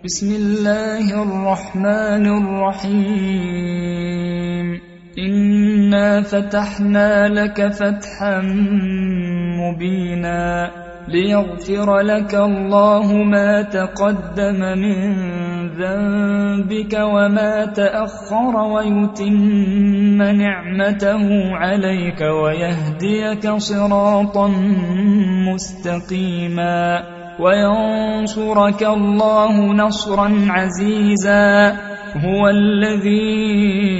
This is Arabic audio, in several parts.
بسم الله الرحمن الرحيم إنا فتحنا لك فتحا مبينا ليغفر لك الله ما تقدم من ذنبك وما تأخر ويتم نعمته عليك ويهديك صراطا مستقيما وينصرك الله نصرا عزيزا هو الذي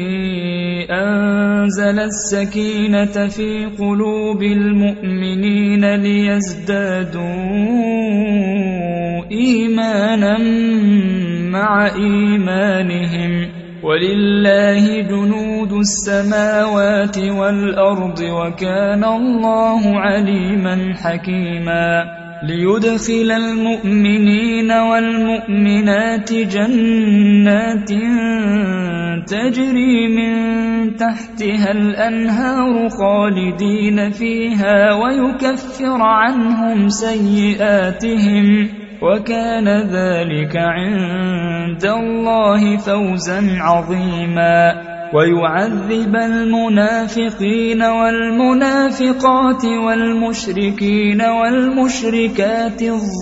أنزل السكينة في قلوب المؤمنين ليزدادوا إيمانا مع إيمانهم ولله جنود السماوات والأرض وكان الله عليما حكيما ليدخل المؤمنين والمؤمنات جنات تجري من تحتها الأنهار خالدين فيها ويكفر عنهم سيئاتهم وكان ذلك عند الله فوزا عظيما ويعذب المنافقين والمنافقات والمشركين والمشركات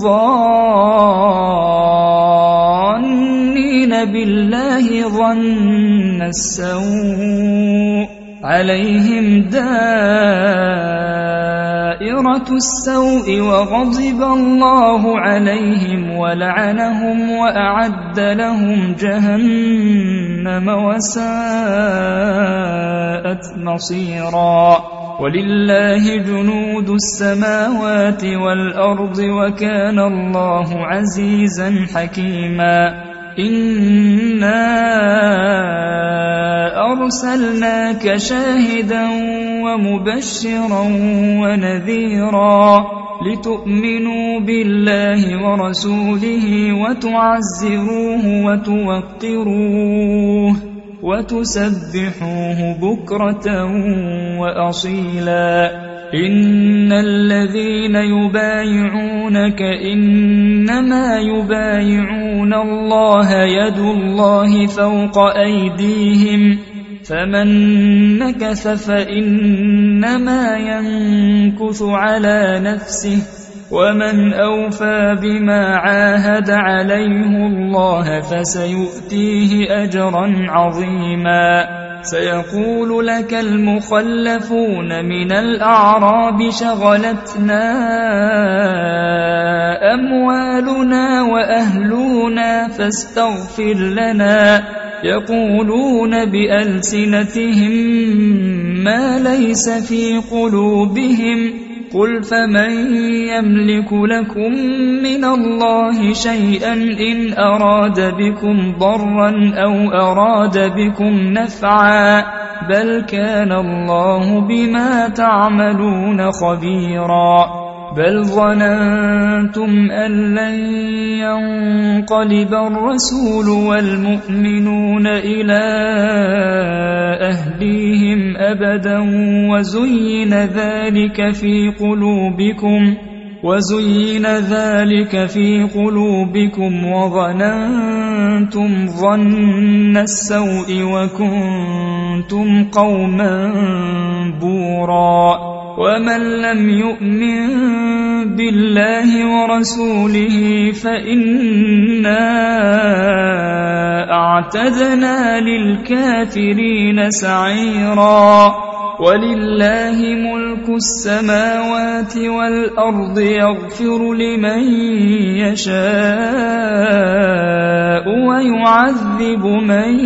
الظانين بالله ظن السوء عليهم دائرة السوء وغضب الله عليهم ولعنهم وأعد لهم جهنم وساءت مصيرا ولله جنود السماوات والأرض وكان الله عزيزا حكيما إنا أرسلناك شاهدا ومبشرا ونذيرا لتؤمنوا بالله ورسوله وتعزروه وتوقروه وتسبحوه بكرة وأصيلا إن الذين يبايعونك إنما يبايعون الله يد الله فوق أيديهم فمن نكث فإنما ينكث على نفسه ومن أوفى بما عاهد عليه الله فسيؤتيه أجرا عظيما سيقول لك المخلفون من الأعراب شغلتنا أموالنا وأهلنا فاستغفر لنا يقولون بألسنتهم ما ليس في قلوبهم قل فمن يملك لكم من الله شيئا إن أراد بكم ضرا أو أراد بكم نفعا بل كان الله بما تعملون خبيرا بل ظننتم أن لن ينقلب الرسول والمؤمنون إلى أهليهم أبدا وزين ذلك في قلوبكم وظننتم ظن السوء وكنتم قوما بورا ومن لم يؤمن بالله ورسوله فإنا أعتدنا للكافرين سعيرا ولله ملك السماوات والأرض يغفر لمن يشاء ويعذب من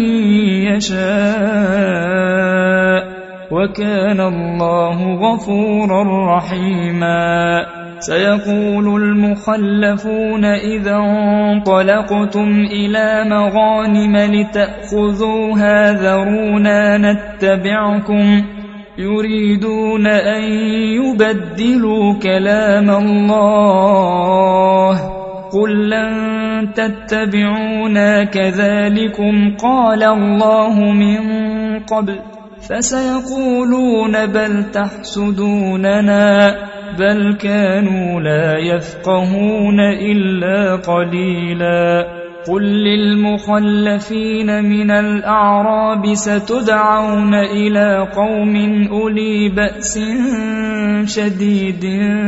يشاء وكان الله غفورا رحيما سيقول المخلفون إذا انطلقتم إلى مغانم لتأخذوها ذرونا نتبعكم يريدون أن يبدلوا كلام الله قل لن تتبعونا كذلكم قال الله من قبل فسيقولون بل تحسدوننا بل كانوا لا يفقهون إلا قليلا قل للمخلفين من الأعراب ستدعون إلى قوم أولي بأس شديد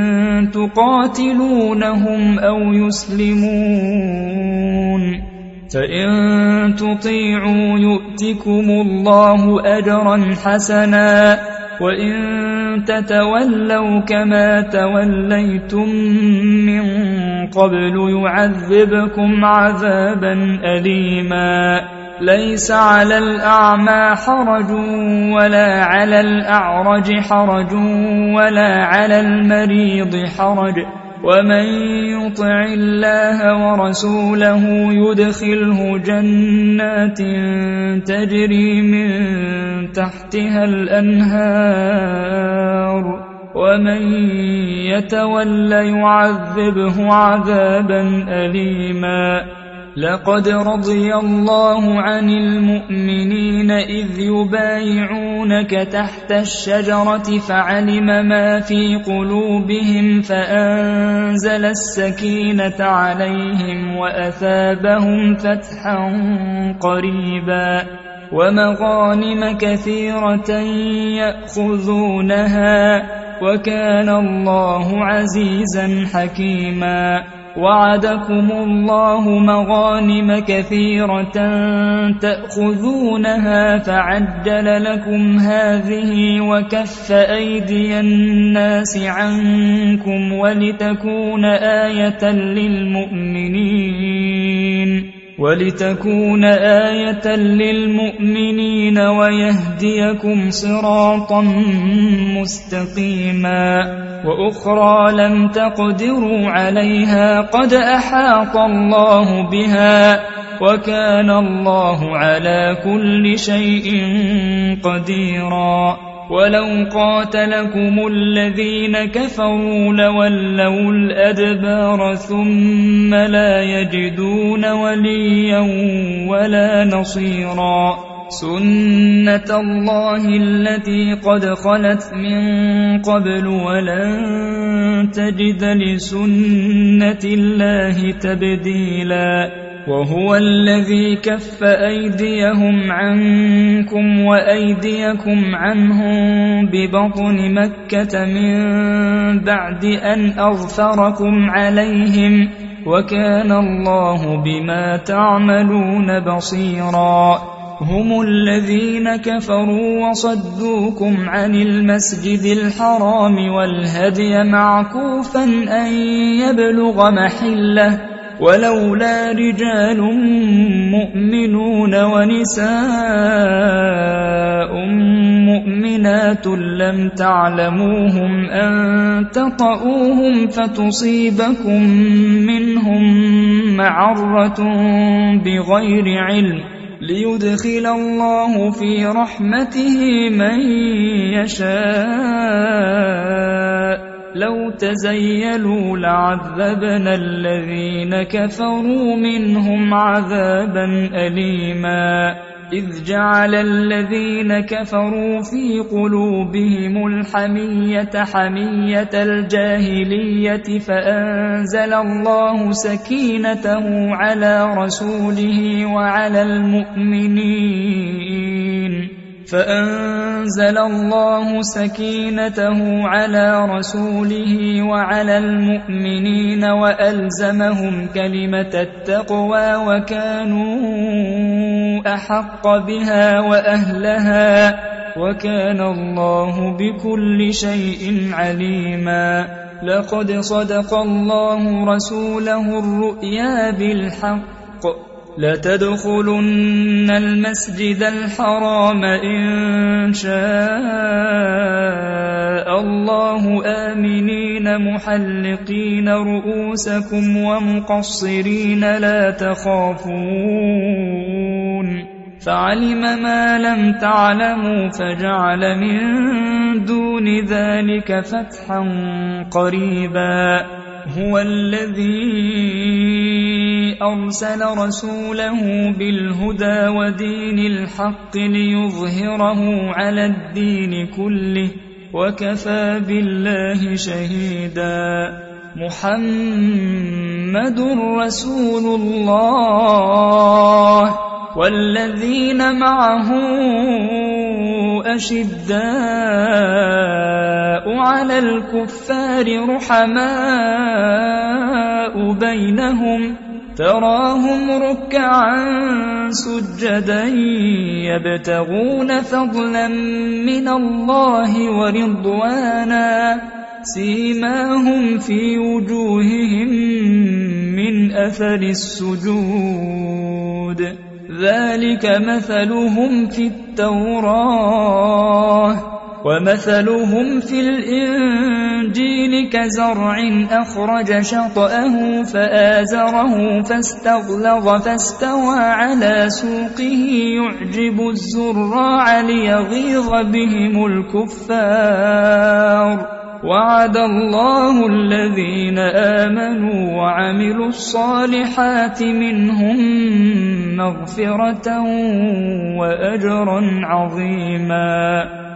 تقاتلونهم أو يسلمون فإن تطيعوا يؤتكم الله أجرا حسنا وإن تتولوا كما توليتم من قبل يعذبكم عذابا أليما ليس على الأعمى حرج ولا على الأعرج حرج ولا على المريض حرج ومن يطع الله ورسوله يدخله جنات تجري من تحتها الأنهار ومن يتول يعذبه عذابا أليما لقد رضي الله عن المؤمنين إذ يبايعونك تحت الشجرة فعلم ما في قلوبهم فأنزل السكينة عليهم وأثابهم فتحا قريبا ومغانم كثيرة يأخذونها وكان الله عزيزا حكيما وعدكم الله مغانم كثيرة تأخذونها فعجل لكم هذه وكف أيدي الناس عنكم ولتكون آية للمؤمنين ويهديكم صراطا مستقيما وأخرى لم تقدروا عليها قد أحاط الله بها وكان الله على كل شيء قديرا ولو قاتلكم الذين كفروا لولوا الأدبار ثم لا يجدون وليا ولا نصيرا سنة الله التي قد خلت من قبل ولن تجد لسنة الله تبديلا وهو الذي كف أيديهم عنكم وأيديكم عنهم ببطن مكة من بعد أن أظفركم عليهم وكان الله بما تعملون بصيرا هم الذين كفروا وصدوكم عن المسجد الحرام والهدي معكوفا أن يبلغ محله ولولا رجال مؤمنون ونساء مؤمنات لم تعلموهم أن تطؤوهم فتصيبكم منهم معرة بغير علم ليدخل الله في رحمته من يشاء لو تزيلوا لعذبنا الذين كفروا منهم عذابا أليما إذ جعل الذين كفروا في قلوبهم الحمية حمية الجاهلية فأنزل الله سكينته على رسوله وعلى المؤمنين وألزمهم كلمة التقوى وكانوا أحق بها وأهلها وكان الله بكل شيء عليما لقد صدق الله رسوله الرؤيا بالحق لتدخلن المسجد الحرام إن شاء الله آمنين محلقين رؤوسكم ومقصرين لا تخافون فعلم ما لم تعلموا فجعل من دون ذلك فتحا قريبا هو الذي أرسل رسوله بالهدى ودين الحق ليظهره على الدين كله وكفى بالله شهيدا محمد رسول الله والذين معه أشداء على الكفار رحماء بينهم تراهم ركعا سجدا يبتغون فضلا من الله ورضوانا سيماهم في وجوههم من أثر السجود ذلك مثلهم في التوراة ومثلهم في الإنجيل كزرع أخرج شطأه فآزره فاستغلظ فاستوى على سوقه يعجب الزراع ليغيظ بهم الكفار وعد الله الذين آمنوا وعملوا الصالحات منهم مغفرة وأجرا عظيما